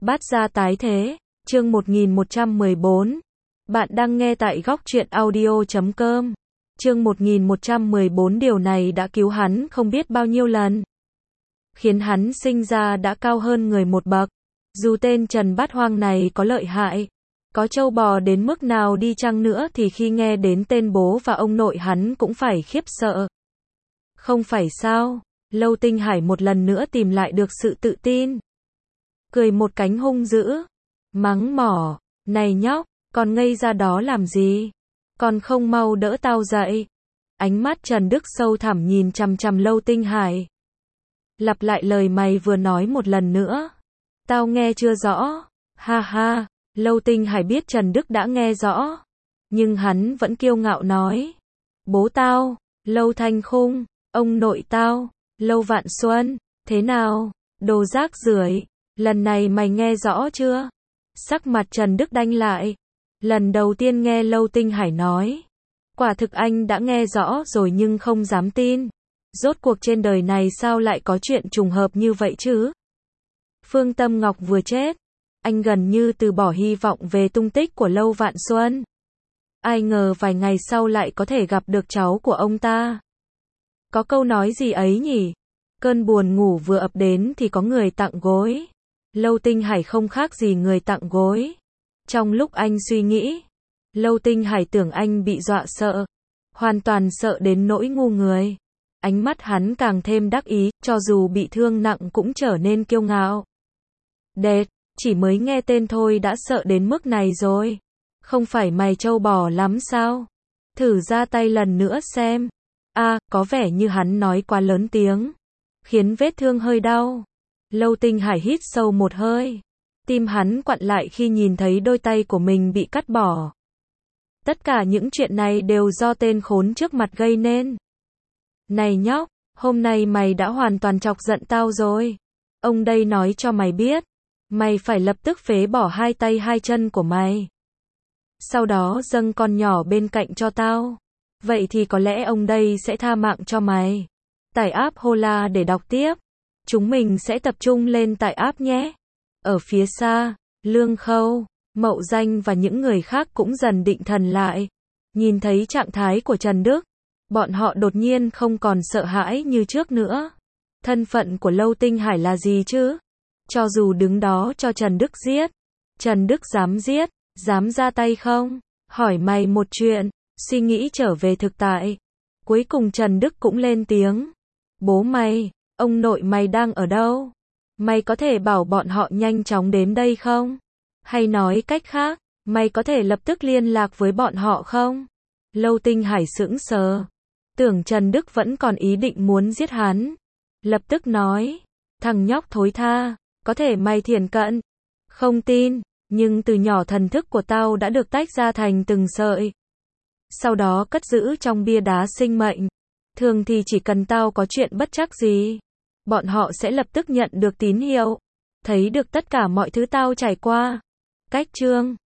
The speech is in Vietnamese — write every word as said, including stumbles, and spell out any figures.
Bát gia tái thế, chương một nghìn một trăm mười bốn. Bạn đang nghe tại góc truyện audio chấm com. Chương một nghìn một trăm mười bốn điều này đã cứu hắn không biết bao nhiêu lần. Khiến hắn sinh ra đã cao hơn người một bậc. Dù tên Trần Bát Hoang này có lợi hại, có trâu bò đến mức nào đi chăng nữa thì khi nghe đến tên bố và ông nội hắn cũng phải khiếp sợ. Không phải sao? Lâu Tinh Hải một lần nữa tìm lại được sự tự tin. Cười một cánh hung dữ, mắng mỏ, này nhóc, còn ngây ra đó làm gì? Còn không mau đỡ tao dậy. Ánh mắt Trần Đức sâu thẳm nhìn chằm chằm Lâu Tinh Hải. Lặp lại lời mày vừa nói một lần nữa. Tao nghe chưa rõ. Ha ha, Lâu Tinh Hải biết Trần Đức đã nghe rõ. Nhưng hắn vẫn kiêu ngạo nói. Bố tao, Lâu Thanh Khung, ông nội tao, Lâu Vạn Xuân, thế nào? Đồ rác rưởi. Lần này mày nghe rõ chưa? Sắc mặt Trần Đức đanh lại. Lần đầu tiên nghe Lâu Tinh Hải nói. Quả thực anh đã nghe rõ rồi nhưng không dám tin. Rốt cuộc trên đời này sao lại có chuyện trùng hợp như vậy chứ? Phương Tâm Ngọc vừa chết. Anh gần như từ bỏ hy vọng về tung tích của Lâu Vạn Xuân. Ai ngờ vài ngày sau lại có thể gặp được cháu của ông ta. Có câu nói gì ấy nhỉ? Cơn buồn ngủ vừa ập đến thì có người tặng gối. Lâu Tinh Hải không khác gì người tặng gối. Trong lúc anh suy nghĩ, Lâu Tinh Hải tưởng anh bị dọa sợ. Hoàn toàn sợ đến nỗi ngu người. Ánh mắt hắn càng thêm đắc ý, cho dù bị thương nặng cũng trở nên kiêu ngạo. Đệt, chỉ mới nghe tên thôi đã sợ đến mức này rồi. Không phải mày trâu bò lắm sao? Thử ra tay lần nữa xem. À, có vẻ như hắn nói quá lớn tiếng, khiến vết thương hơi đau. Lâu Tinh Hải hít sâu một hơi. Tim hắn quặn lại khi nhìn thấy đôi tay của mình bị cắt bỏ. Tất cả những chuyện này đều do tên khốn trước mặt gây nên. Này nhóc, hôm nay mày đã hoàn toàn chọc giận tao rồi. Ông đây nói cho mày biết. Mày phải lập tức phế bỏ hai tay hai chân của mày. Sau đó dâng con nhỏ bên cạnh cho tao. Vậy thì có lẽ ông đây sẽ tha mạng cho mày. Tải app Hola để đọc tiếp. Chúng mình sẽ tập trung lên tại app nhé. Ở phía xa, Lương Khâu, Mậu Danh và những người khác cũng dần định thần lại. Nhìn thấy trạng thái của Trần Đức, bọn họ đột nhiên không còn sợ hãi như trước nữa. Thân phận của Lâu Tinh Hải là gì chứ? Cho dù đứng đó cho Trần Đức giết, Trần Đức dám giết, dám ra tay không? Hỏi mày một chuyện, suy nghĩ trở về thực tại. Cuối cùng Trần Đức cũng lên tiếng. Bố mày, ông nội mày đang ở đâu? Mày có thể bảo bọn họ nhanh chóng đến đây không? Hay nói cách khác, mày có thể lập tức liên lạc với bọn họ không? Lâu Tinh Hải sững sờ. Tưởng Trần Đức vẫn còn ý định muốn giết hắn. Lập tức nói. Thằng nhóc thối tha, có thể mày thiển cận. Không tin, nhưng từ nhỏ thần thức của tao đã được tách ra thành từng sợi. Sau đó cất giữ trong bia đá sinh mệnh. Thường thì chỉ cần tao có chuyện bất trắc gì, bọn họ sẽ lập tức nhận được tín hiệu, thấy được tất cả mọi thứ tao trải qua. Cách chương